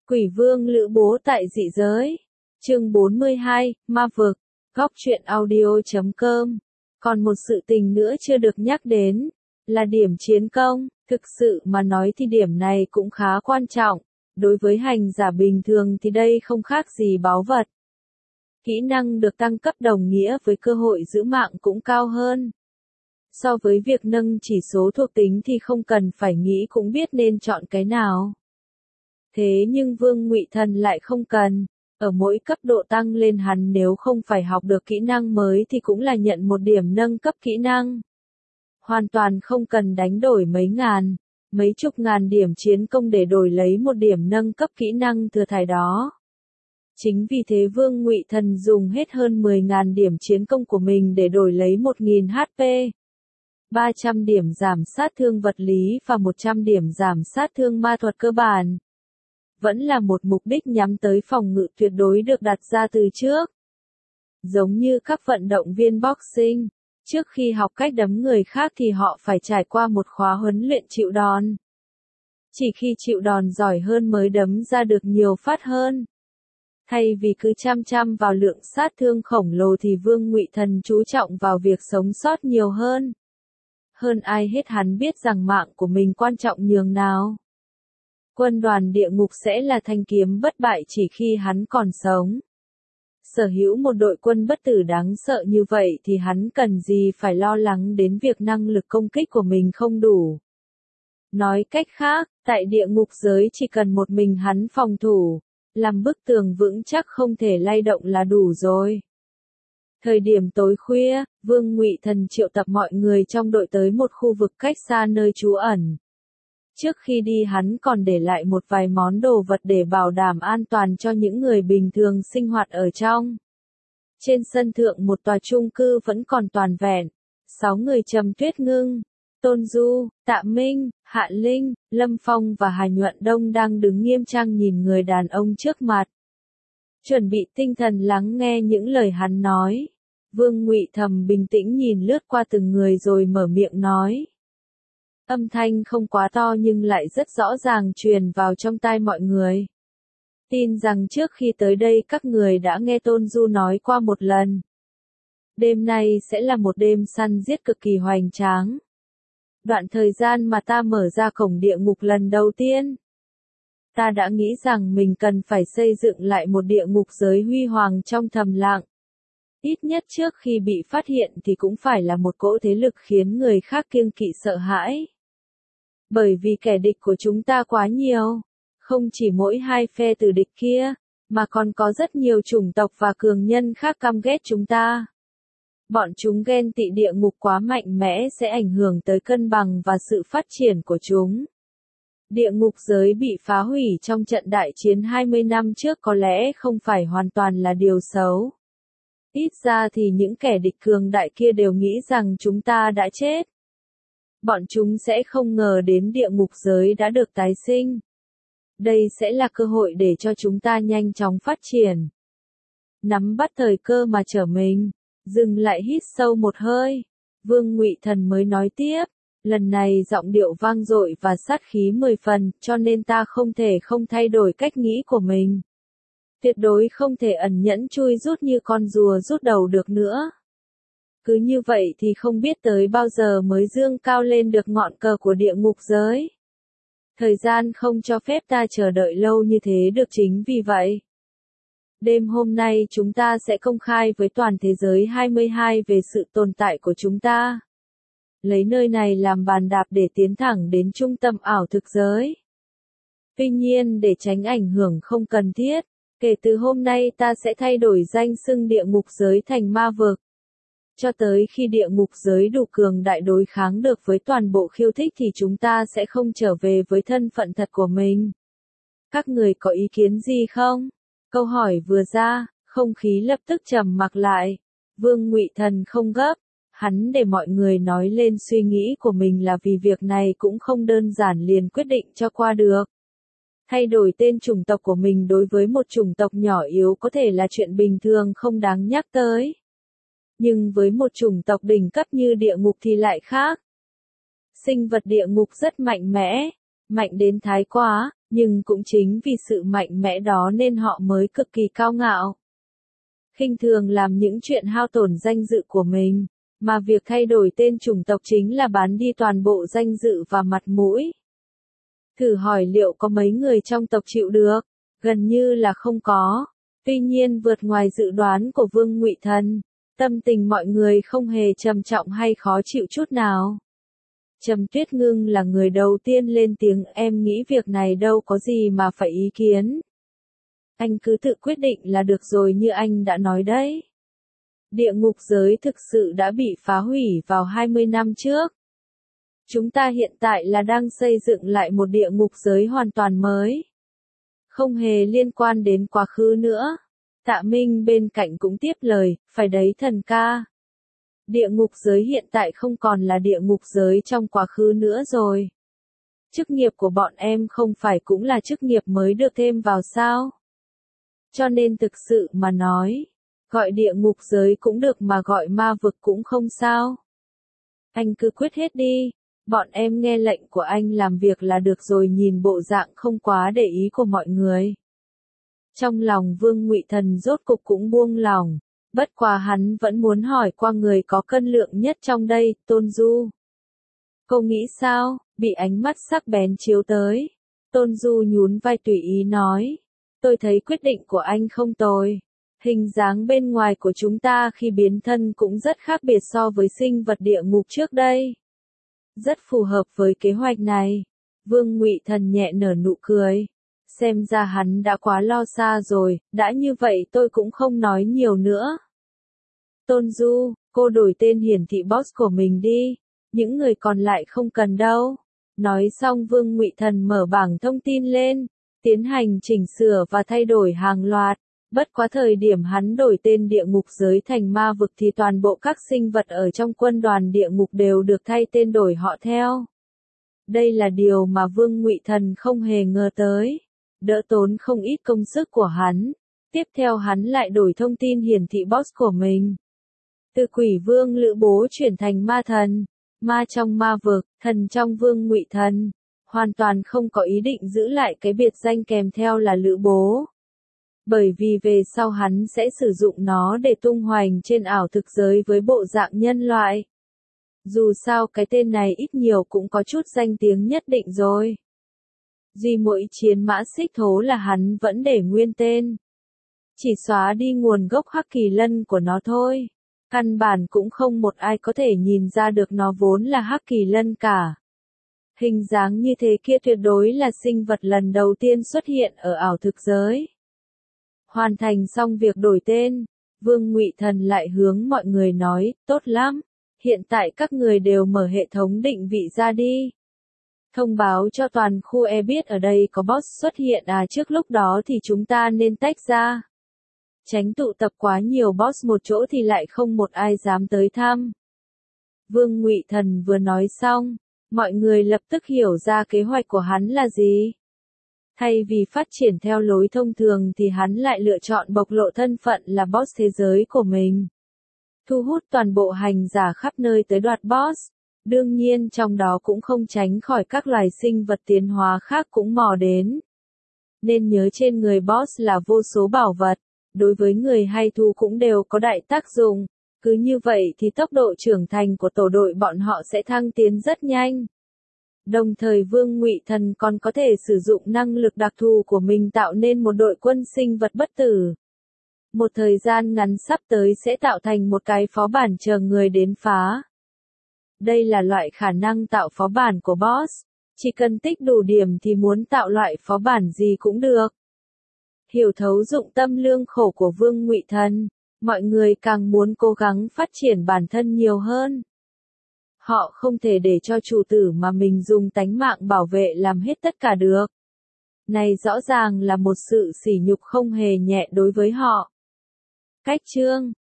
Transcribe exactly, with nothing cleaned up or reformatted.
Quỷ vương Lữ Bố tại dị giới. Chương bốn mươi hai, Ma vực. Góc truyện audio chấm com. Còn một sự tình nữa chưa được nhắc đến, là điểm chiến công. Thực sự mà nói thì điểm này cũng khá quan trọng. Đối với hành giả bình thường thì đây không khác gì báu vật. Kỹ năng được tăng cấp đồng nghĩa với cơ hội giữ mạng cũng cao hơn. So với việc nâng chỉ số thuộc tính thì không cần phải nghĩ cũng biết nên chọn cái nào. Thế nhưng Vương Ngụy Thần lại không cần. Ở mỗi cấp độ tăng lên hắn nếu không phải học được kỹ năng mới thì cũng là nhận một điểm nâng cấp kỹ năng. Hoàn toàn không cần đánh đổi mấy ngàn, mấy chục ngàn điểm chiến công để đổi lấy một điểm nâng cấp kỹ năng thừa thải đó. Chính vì thế Vương Ngụy Thần dùng hết hơn mười ngàn điểm chiến công của mình để đổi lấy một nghìn H P, ba trăm điểm giảm sát thương vật lý và một trăm điểm giảm sát thương ma thuật cơ bản. Vẫn là một mục đích nhắm tới phòng ngự tuyệt đối được đặt ra từ trước. Giống như các vận động viên boxing, trước khi học cách đấm người khác thì họ phải trải qua một khóa huấn luyện chịu đòn. Chỉ khi chịu đòn giỏi hơn mới đấm ra được nhiều phát hơn. Thay vì cứ chăm chăm vào lượng sát thương khổng lồ thì Vương Ngụy Thần chú trọng vào việc sống sót nhiều hơn. Hơn ai hết hắn biết rằng mạng của mình quan trọng nhường nào. Quân đoàn địa ngục sẽ là thanh kiếm bất bại chỉ khi hắn còn sống. Sở hữu một đội quân bất tử đáng sợ như vậy thì hắn cần gì phải lo lắng đến việc năng lực công kích của mình không đủ. Nói cách khác, tại địa ngục giới chỉ cần một mình hắn phòng thủ, làm bức tường vững chắc không thể lay động là đủ rồi. Thời điểm tối khuya, Vương Ngụy Thần triệu tập mọi người trong đội tới một khu vực cách xa nơi trú ẩn. Trước khi đi hắn còn để lại một vài món đồ vật để bảo đảm an toàn cho những người bình thường sinh hoạt ở trong. Trên sân thượng một tòa chung cư vẫn còn toàn vẹn. Sáu người Trầm Tuyết Ngưng, Tôn Du, Tạ Minh, Hạ Linh, Lâm Phong và Hà Nhuận Đông đang đứng nghiêm trang nhìn người đàn ông trước mặt. Chuẩn bị tinh thần lắng nghe những lời hắn nói. Vương Ngụy Thầm bình tĩnh nhìn lướt qua từng người rồi mở miệng nói. Âm thanh không quá to nhưng lại rất rõ ràng truyền vào trong tai mọi người. Tin rằng trước khi tới đây các người đã nghe Tôn Du nói qua một lần. Đêm nay sẽ là một đêm săn giết cực kỳ hoành tráng. Đoạn thời gian mà ta mở ra cổng địa ngục lần đầu tiên, ta đã nghĩ rằng mình cần phải xây dựng lại một địa ngục giới huy hoàng trong thầm lặng. Ít nhất trước khi bị phát hiện thì cũng phải là một cỗ thế lực khiến người khác kiêng kỵ sợ hãi. Bởi vì kẻ địch của chúng ta quá nhiều, không chỉ mỗi hai phe tử địch kia, mà còn có rất nhiều chủng tộc và cường nhân khác căm ghét chúng ta. Bọn chúng ghen tị địa ngục quá mạnh mẽ sẽ ảnh hưởng tới cân bằng và sự phát triển của chúng. Địa ngục giới bị phá hủy trong trận đại chiến hai mươi năm trước có lẽ không phải hoàn toàn là điều xấu. Ít ra thì những kẻ địch cường đại kia đều nghĩ rằng chúng ta đã chết. Bọn chúng sẽ không ngờ đến địa ngục giới đã được tái sinh. Đây sẽ là cơ hội để cho chúng ta nhanh chóng phát triển. Nắm bắt thời cơ mà trở mình, dừng lại hít sâu một hơi. Vương Ngụy Thần mới nói tiếp, lần này giọng điệu vang dội và sát khí mười phần, cho nên ta không thể không thay đổi cách nghĩ của mình. Tuyệt đối không thể ẩn nhẫn chui rút như con rùa rút đầu được nữa. Cứ như vậy thì không biết tới bao giờ mới dương cao lên được ngọn cờ của địa ngục giới. Thời gian không cho phép ta chờ đợi lâu như thế được chính vì vậy. Đêm hôm nay chúng ta sẽ công khai với toàn thế giới hai mươi hai về sự tồn tại của chúng ta. Lấy nơi này làm bàn đạp để tiến thẳng đến trung tâm ảo thực giới. Tuy nhiên để tránh ảnh hưởng không cần thiết, kể từ hôm nay ta sẽ thay đổi danh xưng địa ngục giới thành ma vực. Cho tới khi địa ngục giới đủ cường đại đối kháng được với toàn bộ khiêu thích thì chúng ta sẽ không trở về với thân phận thật của mình. Các người có ý kiến gì không? Câu hỏi vừa ra, không khí lập tức trầm mặc lại. Vương Ngụy Thần không gấp, hắn để mọi người nói lên suy nghĩ của mình là vì việc này cũng không đơn giản liền quyết định cho qua được. Thay đổi tên chủng tộc của mình đối với một chủng tộc nhỏ yếu có thể là chuyện bình thường không đáng nhắc tới. Nhưng với một chủng tộc đỉnh cấp như địa ngục thì lại khác. Sinh vật địa ngục rất mạnh mẽ, mạnh đến thái quá, Nhưng cũng chính vì sự mạnh mẽ đó nên họ mới cực kỳ cao ngạo. Khinh thường làm những chuyện hao tổn danh dự của mình, mà việc thay đổi tên chủng tộc chính là bán đi toàn bộ danh dự và mặt mũi. Thử hỏi liệu có mấy người trong tộc chịu được? Gần như là không có. Tuy nhiên vượt ngoài dự đoán của Vương Ngụy Thần, tâm tình mọi người không hề trầm trọng hay khó chịu chút nào. Trầm Tuyết Ngưng là người đầu tiên lên tiếng, em nghĩ việc này đâu có gì mà phải ý kiến. Anh cứ tự quyết định là được rồi, như anh đã nói đấy. Địa ngục giới thực sự đã bị phá hủy vào hai mươi năm trước. Chúng ta hiện tại là đang xây dựng lại một địa ngục giới hoàn toàn mới. Không hề liên quan đến quá khứ nữa. Tạ Minh bên cạnh cũng tiếp lời, phải đấy thần ca. Địa ngục giới hiện tại không còn là địa ngục giới trong quá khứ nữa rồi. Chức nghiệp của bọn em không phải cũng là chức nghiệp mới được thêm vào sao? Cho nên thực sự mà nói, gọi địa ngục giới cũng được mà gọi ma vực cũng không sao. Anh cứ quyết hết đi, bọn em nghe lệnh của anh làm việc là được rồi. Nhìn bộ dạng không quá để ý của mọi người. Trong lòng Vương Ngụy Thần rốt cục cũng buông lòng, bất quá hắn vẫn muốn hỏi qua người có cân lượng nhất trong đây, Tôn Du. Cô nghĩ sao? Bị ánh mắt sắc bén chiếu tới. Tôn Du nhún vai tùy ý nói. Tôi thấy quyết định của anh không tồi. Hình dáng bên ngoài của chúng ta khi biến thân cũng rất khác biệt so với sinh vật địa ngục trước đây. Rất phù hợp với kế hoạch này. Vương Ngụy Thần nhẹ nở nụ cười. Xem ra hắn đã quá lo xa rồi, đã như vậy tôi cũng không nói nhiều nữa. Tôn Du, cô đổi tên hiển thị boss của mình đi. Những người còn lại không cần đâu. Nói xong Vương Ngụy Thần mở bảng thông tin lên, tiến hành chỉnh sửa và thay đổi hàng loạt. Bất quá thời điểm hắn đổi tên địa ngục giới thành ma vực thì toàn bộ các sinh vật ở trong quân đoàn địa ngục đều được thay tên đổi họ theo. Đây là điều mà Vương Ngụy Thần không hề ngờ tới. Đỡ tốn không ít công sức của hắn. Tiếp theo hắn lại đổi thông tin hiển thị boss của mình. Từ Quỷ Vương Lữ Bố chuyển thành ma thần. Ma trong ma vực, thần trong Vương Ngụy Thần. Hoàn toàn không có ý định giữ lại cái biệt danh kèm theo là Lữ Bố. Bởi vì về sau hắn sẽ sử dụng nó để tung hoành trên ảo thực giới với bộ dạng nhân loại. Dù sao cái tên này ít nhiều cũng có chút danh tiếng nhất định rồi. Duy mỗi chiến mã xích thố là hắn vẫn để nguyên tên. Chỉ xóa đi nguồn gốc Hắc Kỳ Lân của nó thôi. Căn bản cũng không một ai có thể nhìn ra được nó vốn là Hắc Kỳ Lân cả. Hình dáng như thế kia tuyệt đối là sinh vật lần đầu tiên xuất hiện ở ảo thực giới. Hoàn thành xong việc đổi tên, Vương Ngụy Thần lại hướng mọi người nói, tốt lắm, hiện tại các người đều mở hệ thống định vị ra đi. Thông báo cho toàn khu e biết ở đây có boss xuất hiện à, trước lúc đó thì chúng ta nên tách ra. Tránh tụ tập quá nhiều boss một chỗ thì lại không một ai dám tới thăm. Vương Ngụy Thần vừa nói xong, mọi người lập tức hiểu ra kế hoạch của hắn là gì. Thay vì phát triển theo lối thông thường thì hắn lại lựa chọn bộc lộ thân phận là boss thế giới của mình. Thu hút toàn bộ hành giả khắp nơi tới đoạt boss. Đương nhiên trong đó cũng không tránh khỏi các loài sinh vật tiến hóa khác cũng mò đến. Nên nhớ trên người boss là vô số bảo vật, đối với người hay thú cũng đều có đại tác dụng. Cứ như vậy thì tốc độ trưởng thành của tổ đội bọn họ sẽ thăng tiến rất nhanh. Đồng thời Vương Ngụy Thần còn có thể sử dụng năng lực đặc thù của mình tạo nên một đội quân sinh vật bất tử. Một thời gian ngắn sắp tới sẽ tạo thành một cái phó bản chờ người đến phá. Đây là loại khả năng tạo phó bản của boss. Chỉ cần tích đủ điểm thì muốn tạo loại phó bản gì cũng được. Hiểu thấu dụng tâm lương khổ của Vương Ngụy Thần, mọi người càng muốn cố gắng phát triển bản thân nhiều hơn. Họ không thể để cho chủ tử mà mình dùng tánh mạng bảo vệ làm hết tất cả được. Này rõ ràng là một sự sỉ nhục không hề nhẹ đối với họ. Cách chương